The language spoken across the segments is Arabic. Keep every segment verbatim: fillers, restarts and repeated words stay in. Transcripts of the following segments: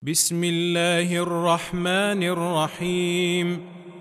بسم الله الرحمن الرحيم.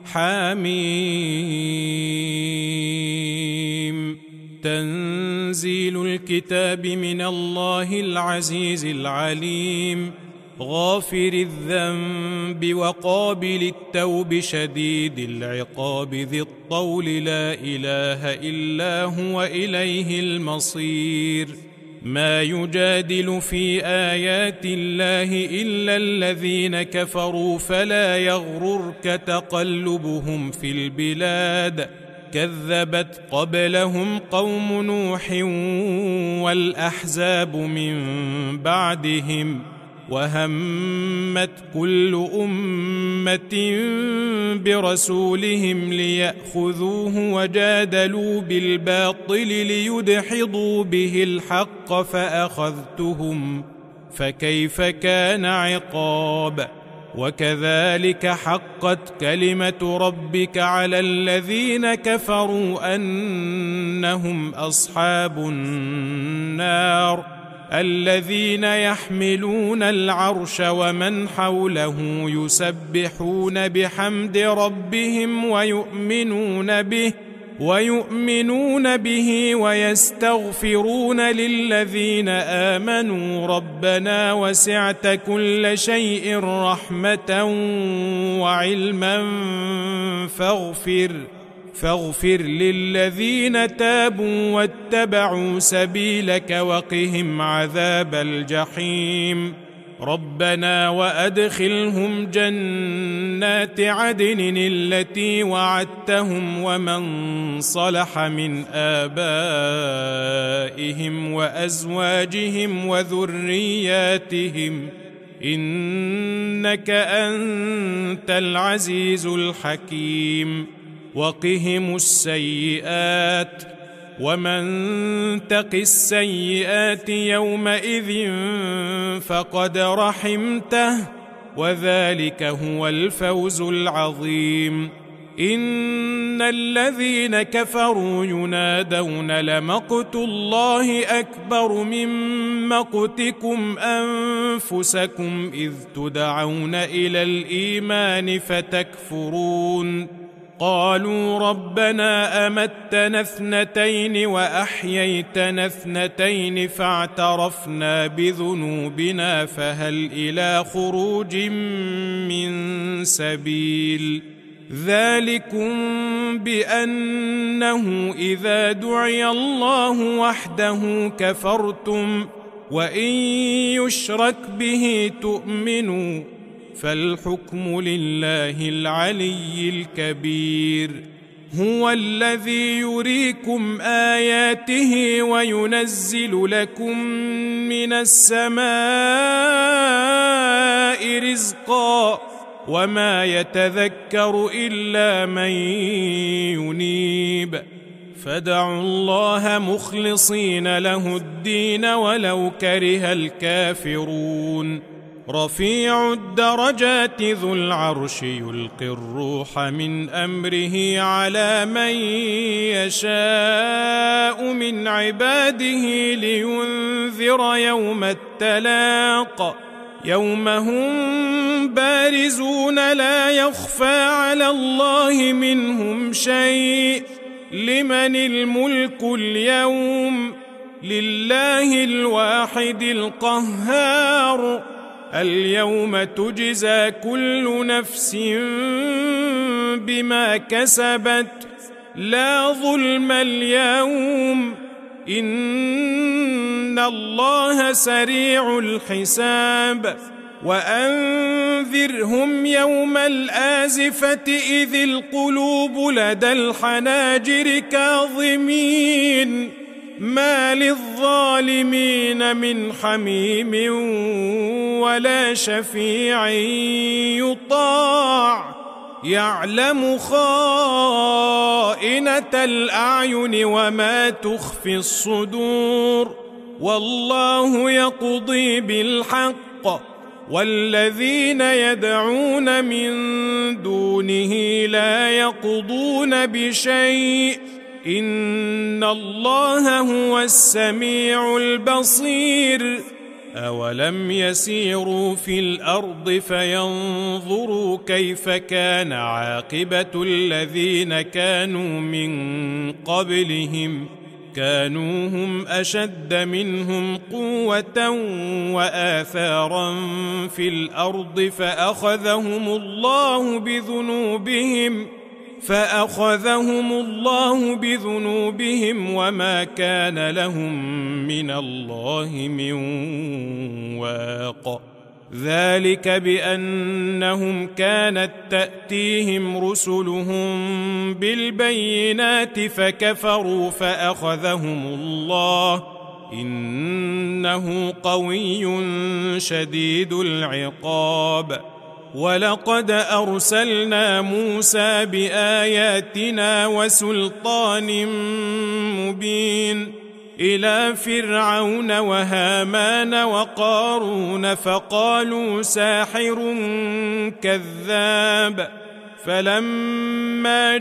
حميم. تنزيل الكتاب من الله العزيز العليم، غافر الذنب وقابل التوب شديد العقاب ذي الطول، لا إله إلا هو إليه المصير. ما يجادل في آيات الله إلا الذين كفروا، فلا يغررك تقلبهم في البلاد. كذبت قبلهم قوم نوح والأحزاب من بعدهم، وهمت كل أمة برسولهم ليأخذوه، وجادلوا بالباطل ليدحضوا به الحق فأخذتهم، فكيف كان عقاب. وكذلك حقت كلمة ربك على الذين كفروا أنهم أصحاب النار، الذين يحملون العرش ومن حوله يسبحون بحمد ربهم ويؤمنون به ويؤمنون به ويستغفرون للذين آمنوا ربنا وسعت كل شيء رحمة وعلما فاغفر فاغفر للذين تابوا واتبعوا سبيلك وقهم عذاب الجحيم. ربنا وأدخلهم جنات عدن التي وعدتهم ومن صلح من آبائهم وأزواجهم وذرياتهم، إنك أنت العزيز الحكيم. وقهم السيئات، ومن تق السيئات يومئذ فقد رحمته، وذلك هو الفوز العظيم. إن الذين كفروا ينادون لمقت الله أكبر من مقتكم أنفسكم إذ تدعون إلى الإيمان فتكفرون. قالوا ربنا أمتنا اثنتين وأحييتنا اثنتين فاعترفنا بذنوبنا فهل إلى خروج من سبيل. ذلكم بأنه إذا دعي الله وحده كفرتم، وإن يشرك به تؤمنوا، فالحكم لله العلي الكبير. هو الذي يريكم آياته وينزل لكم من السماء رزقا، وما يتذكر إلا من ينيب. فادعوا الله مخلصين له الدين ولو كره الكافرون. رفيع الدرجات ذو العرش يلقي الروح من أمره على من يشاء من عباده لينذر يوم التلاق، يوم هم بارزون لا يخفى على الله منهم شيء. لمن الملك اليوم؟ لله الواحد القهار. اليوم تجزى كل نفس بما كسبت، لا ظلم اليوم، إن الله سريع الحساب. وأنذرهم يوم الآزفة إذ القلوب لدى الحناجر كاظمين، ما للظالمين من حميم ولا شفيع يطاع، يعلم خائنة الأعين وما تخفي الصدور، والله يقضي بالحق، والذين يدعون من دونه لا يقضون بشيء، إن الله هو السميع البصير. أولم يسيروا في الأرض فينظروا كيف كان عاقبة الذين كانوا من قبلهم كانوا هم أشد منهم قوة وآثارا في الأرض فأخذهم الله بذنوبهم فأخذهم الله بذنوبهم وما كان لهم من الله من واق ذلك بأنهم كانت تأتيهم رسلهم بالبينات فكفروا فأخذهم الله إنه قوي شديد العقاب ولقد أرسلنا موسى بآياتنا وسلطان مبين إلى فرعون وهامان وقارون فقالوا ساحر كذاب فلما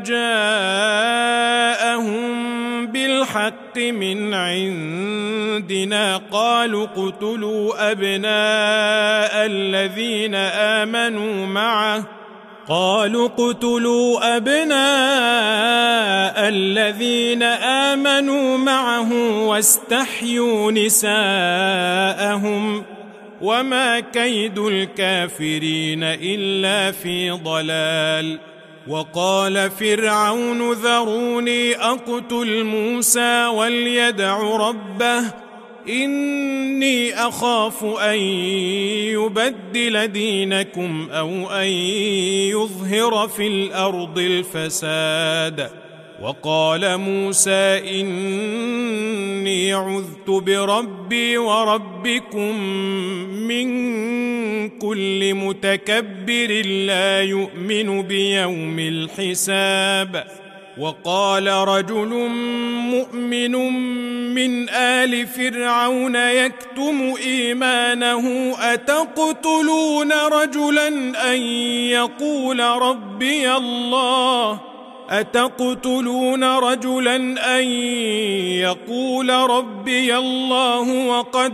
جاءهم بالحق من عندنا قالوا اقتلوا أبناء الذين آمنوا معه قالوا اقتلوا أبناء الذين آمنوا معه واستحيوا نساءهم وما كيد الكافرين إلا في ضلال وقال فرعون ذروني أقتل موسى وليدع ربه إني أخاف أن يبدل دينكم أو أن يظهر في الأرض الفساد وقال موسى إني عذت بربي وربكم من كل متكبر لا يؤمن بيوم الحساب وقال رجل مؤمن من آل فرعون يكتم إيمانه أتقتلون رجلا أن يقول ربي الله أتقتلون رجلا أن يقول ربي الله وقد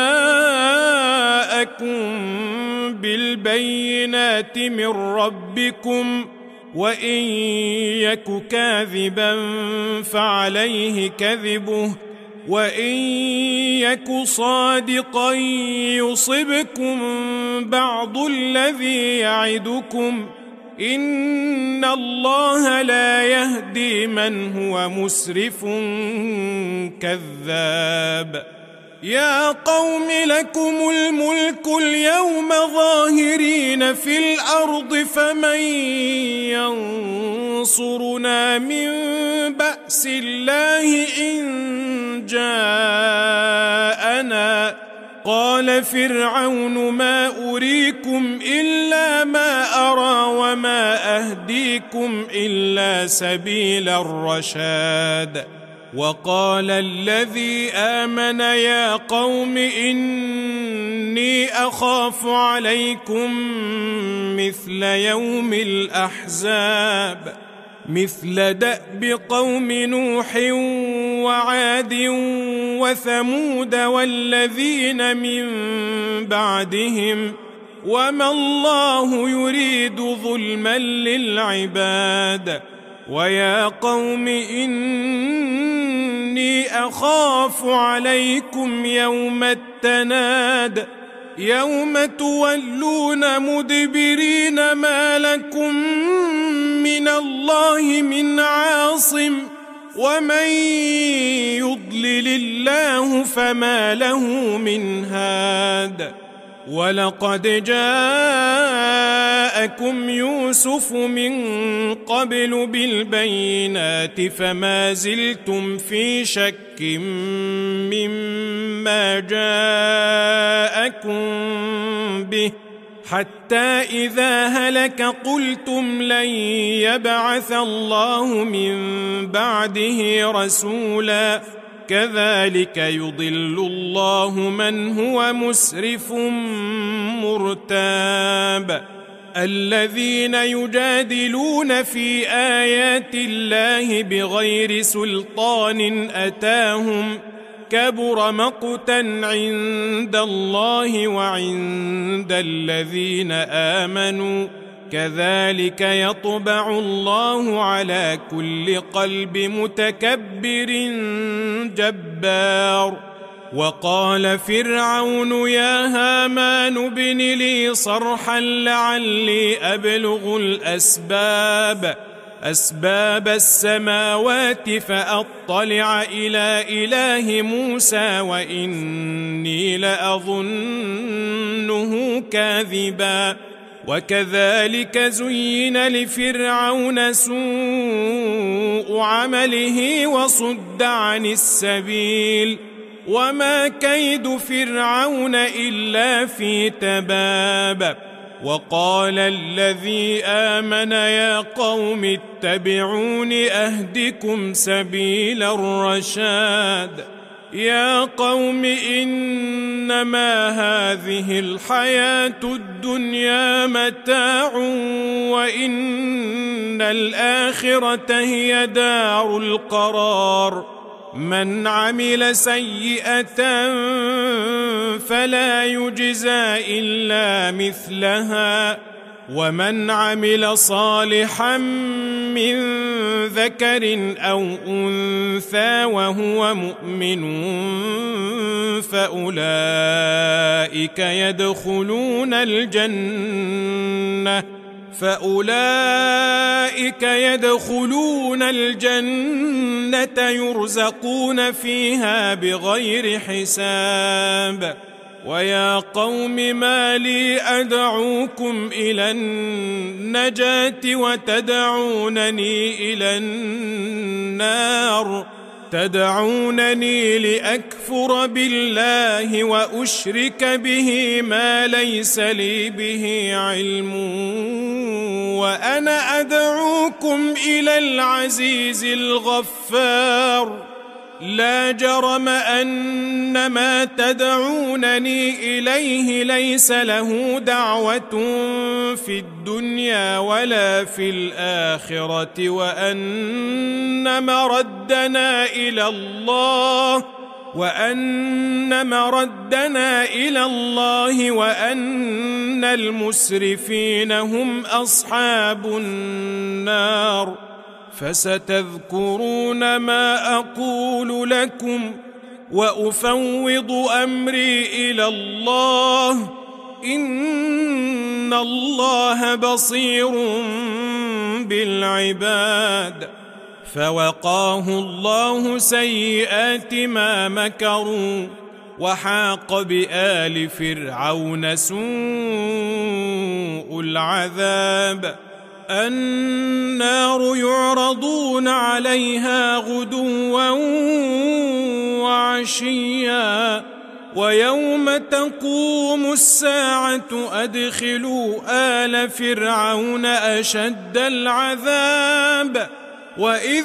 جاءكم بالبينات من ربكم وإن يك كاذبا فعليه كذبه وإن يك صادقا يصبكم بعض الذي يعدكم إن الله لا يهدي من هو مسرف كذاب يا قوم لكم الملك اليوم ظاهرين في الأرض فمن ينصرنا من بأس الله إن جاءنا قال فرعون ما أريكم إلا ما أرى وما أهديكم إلا سبيل الرشاد وقال الذي آمن يا قوم إني أخاف عليكم مثل يوم الأحزاب مثل دأب قوم نوح وعاد وثمود والذين من بعدهم وما الله يريد ظلما للعباد ويا قوم إني أخاف عليكم يوم التناد يوم تولون مدبرين ما لكم من الله من عاصم ومن يضلل الله فما له من هاد ولقد جاءكم يوسف من قبل بالبينات فما زلتم في شك مما جاءكم به حتى إذا هلك قلتم لن يبعث الله من بعده رسولا كذلك يضل الله من هو مسرف مرتاب الذين يجادلون في آيات الله بغير سلطان أتاهم كبر مقتا عند الله وعند الذين آمنوا كذلك يطبع الله على كل قلب متكبر جبار. وقال فرعون يا هامان ابن لي صرحا لعلي أبلغ الأسباب أسباب السماوات فأطلع إلى إله موسى وإني لأظنه كاذبا. وكذلك زين لفرعون سوء عمله وصد عن السبيل وما كيد فرعون إلا في تباب. وقال الذي آمن يا قوم اتبعون أهدكم سبيل الرشاد. يا قوم إنما هذه الحياة الدنيا متاع وإن الآخرة هي دار القرار. من عمل سيئة فلا يجزى إلا مثلها ومن عمل صالحا من ذكر أو أنثى وهو مؤمن فأولئك يدخلون الجنة فأولئك يدخلون الجنة يرزقون فيها بغير حساب. ويا قوم ما لي أدعوكم إلى النجاة وتدعونني إلى النار تدعونني لأكفر بالله وأشرك به ما ليس لي به علم وأنا أدعوكم إلى العزيز الغفار. لا جرم أن ما تدعونني إليه ليس له دعوة في الدنيا ولا في الآخرة وأن مردنا إلى الله وأن مردنا إلى الله وأن المسرفين هم أصحاب النار. فستذكرون ما أقول لكم وأفوض أمري إلى الله إن الله بصير بالعباد. فوقاه الله سيئات ما مكروا وحاق بآل فرعون سوء العذاب. النار يعرضون عليها غدوا وعشيا ويوم تقوم الساعة أدخلوا آل فرعون أشد العذاب. وإذ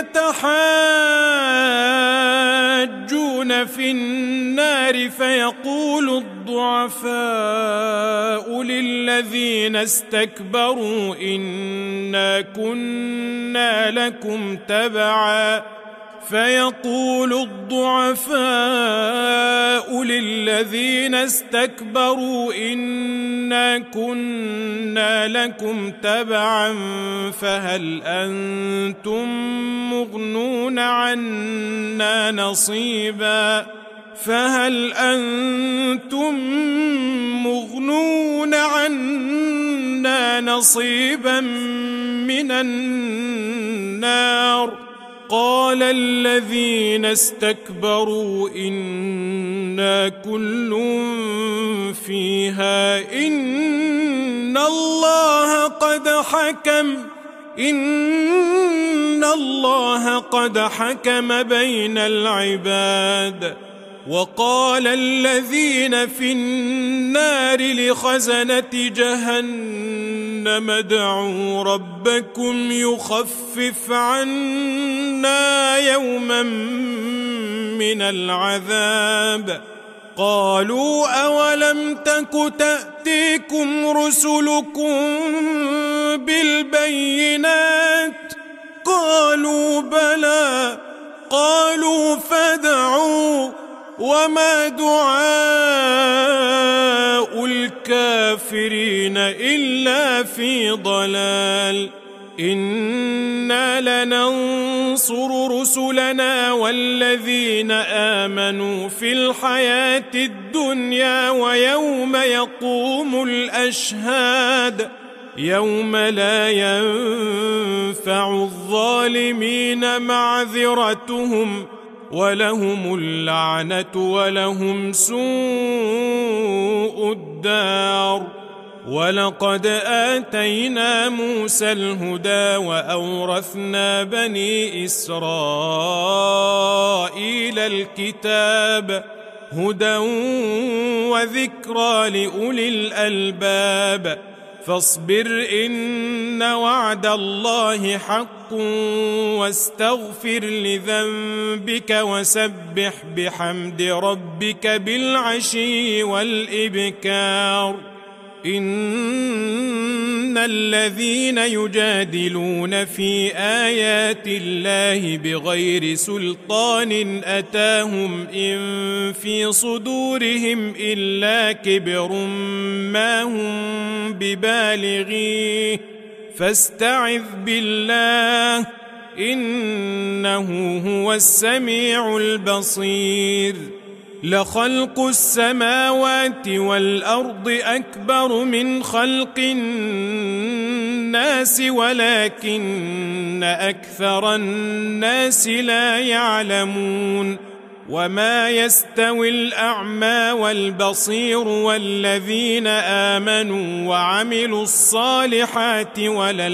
يتحاجون في النار فيقول الضعفاء للذين استكبروا إنا كنا لكم تبعا فيقول الضعفاء للذين استكبروا إنا كنا لكم تبعا فهل أنتم مغنون عنا نصيبا فهل أنتم مغنون عنا نصيبا من النار. قال الذين استكبروا إنا كل فيها إن الله قد حكم إن الله قد حكم بين العباد. وقال الذين في النار لخزنة جهنم ادعوا ربكم يخفف عنا يوما من العذاب. قالوا أولم تك تأتيكم رسلكم بالبينات قالوا بلى قالوا فادعوا وما دعاء الكافرين إلا في ضلال إنا لننصر رسلنا والذين آمنوا في الحياة الدنيا ويوم يقوم الأشهاد يوم لا ينفع الظالمين معذرتهم ولهم اللعنة ولهم سوء الدار ولقد آتينا موسى الهدى وأورثنا بني إسرائيل الكتاب هدى وذكرى لأولي الألباب فاصبر إن وعد الله حق واستغفر لذنبك وسبح بحمد ربك بالعشي والإبكار إن الذين يجادلون في آيات الله بغير سلطان أتاهم إن في صدورهم إلا كبر ما هم ببالغيه فاستعذ بالله إنه هو السميع البصير لخلق السماوات والأرض أكبر من خلق الناس ولكن أكثر الناس لا يعلمون وما يستوي الأعمى والبصير والذين آمنوا وعملوا الصالحات ولا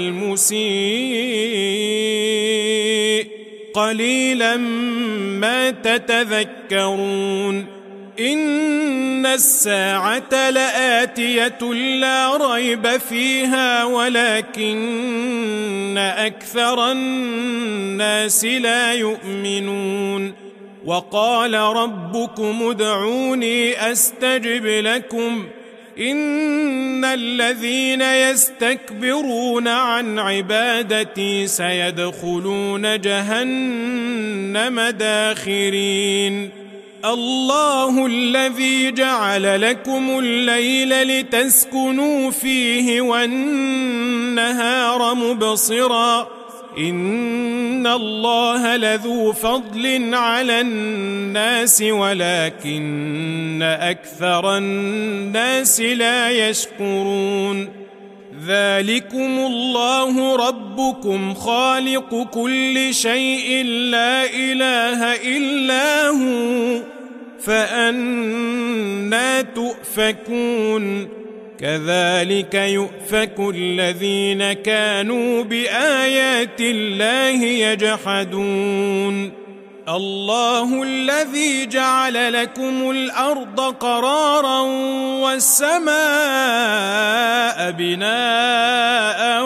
المسيء قليلا ما تتذكرون إن الساعة لآتية لا ريب فيها ولكن أكثر الناس لا يؤمنون وقال ربكم ادعوني أستجب لكم إن الذين يستكبرون عن عبادتي سيدخلون جهنم داخرين الله الذي جعل لكم الليل لتسكنوا فيه والنهار مبصرا إن الله لذو فضل على الناس ولكن أكثر الناس لا يشكرون ذلكم الله ربكم خالق كل شيء لا إله إلا هو فأنى تؤفكون كذلك يؤفك الذين كانوا بآيات الله يجحدون الله الذي جعل لكم الأرض قرارا والسماء بناء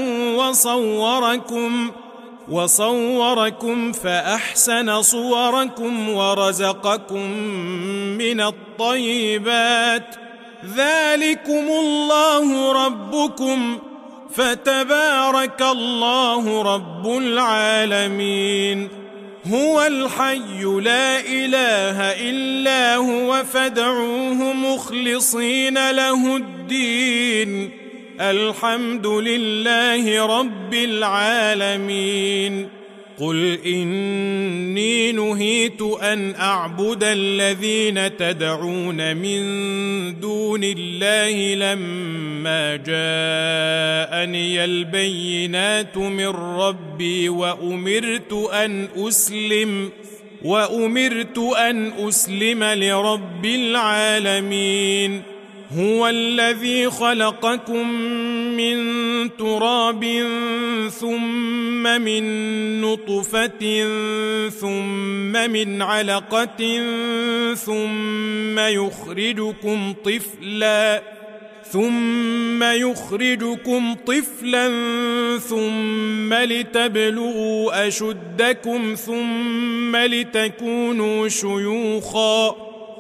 وصوركم وصوركم فأحسن صوركم ورزقكم من الطيبات ذلكم الله ربكم فتبارك الله رب العالمين هو الحي لا إله إلا هو فادعوه مخلصين له الدين الحمد لله رب العالمين قل إني نهيت أن أعبد الذين تدعون من دون الله لما جاءني البينات من ربي وأمرت أن أسلم وأمرت أن أسلم لرب العالمين هو الذي خلقكم من تراب ثم من نطفة ثم من علقة ثم يخرجكم طفلا ثم يخرجكم طفلا ثم لتبلغوا أشدكم ثم لتكونوا شيوخا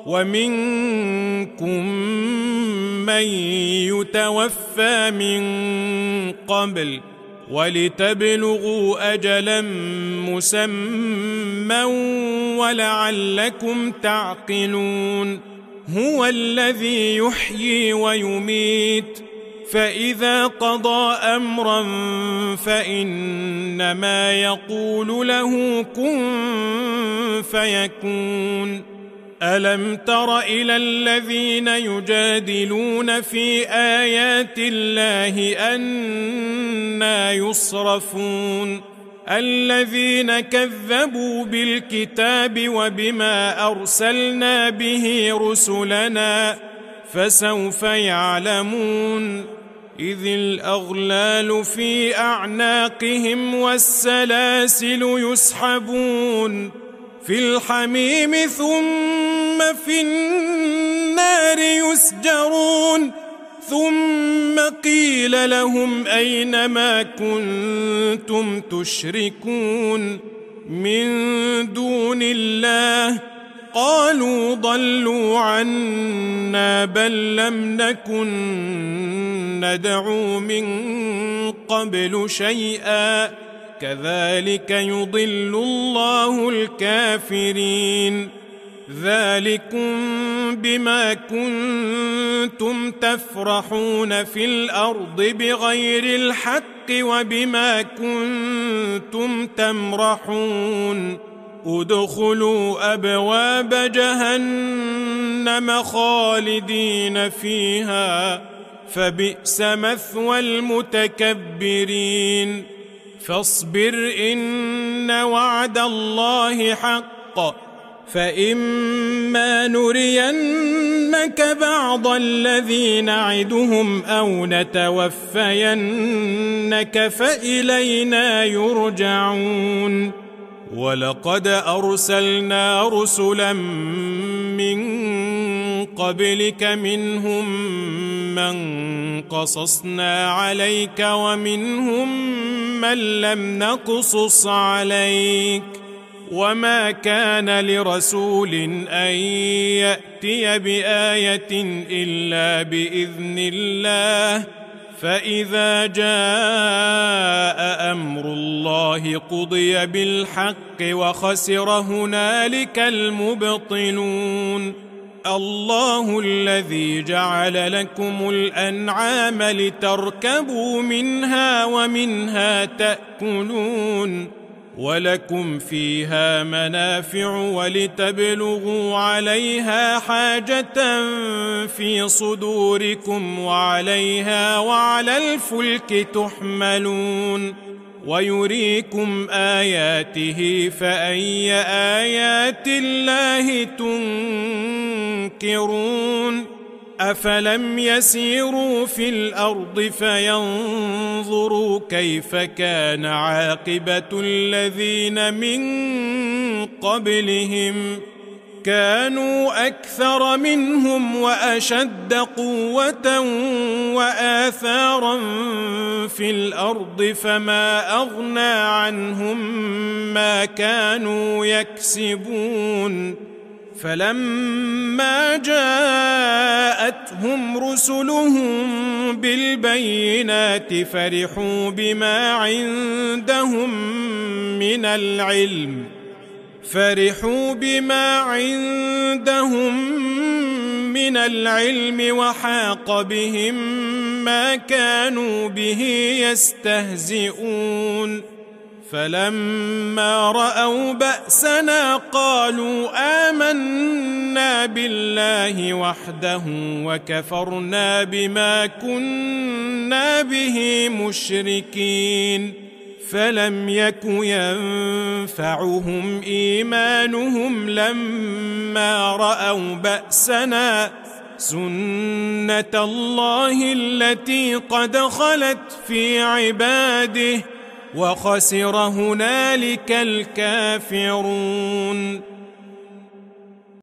ومنكم من يتوفى من قبل ولتبلغوا أجلا مسمى ولعلكم تعقلون هو الذي يحيي ويميت فإذا قضى أمرا فإنما يقول له كن فيكون ألم تر إلى الذين يجادلون في آيات الله أنى يصرفون الذين كذبوا بالكتاب وبما أرسلنا به رسلنا فسوف يعلمون إذ الأغلال في أعناقهم والسلاسل يسحبون في الحميم ثم في النار يسجرون ثم قيل لهم أين ما كنتم تشركون من دون الله قالوا ضلوا عنا بل لم نكن ندعو من قبل شيئا كذلك يضل الله الكافرين ذلكم بما كنتم تفرحون في الأرض بغير الحق وبما كنتم تمرحون ادخلوا أبواب جهنم خالدين فيها فبئس مثوى المتكبرين فاصبر إن وعد الله حق فإما نرينك بعض الذي نعدهم أو نتوفينك فإلينا يرجعون ولقد أرسلنا رسلا من قبلك منهم من قصصنا عليك ومنهم من لم نقصص عليك وما كان لرسول أن يأتي بآية إلا بإذن الله فإذا جاء أمر الله قضي بالحق وخسر هنالك المبطلون الله الذي جعل لكم الأنعام لتركبوا منها ومنها تأكلون ولكم فيها منافع ولتبلغوا عليها حاجة في صدوركم وعليها وعلى الفلك تحملون ويريكم آياته فأي آيات الله تنكرون أفلم يسيروا في الأرض فينظروا كيف كان عاقبة الذين من قبلهم كانوا أكثر منهم وأشد قوة وآثارا في الأرض فما أغنى عنهم ما كانوا يكسبون فلما جاءتهم رسلهم بالبينات فرحوا بما عندهم من العلم فرحوا بما عندهم من العلم وحاق بهم ما كانوا به يستهزئون فلما رأوا بأسنا قالوا آمنا بالله وحده وكفرنا بما كنا به مشركين فلم يك ينفعهم إيمانهم لما رأوا بأسنا سنة الله التي قد خلت في عباده وخسر هنالك الكافرون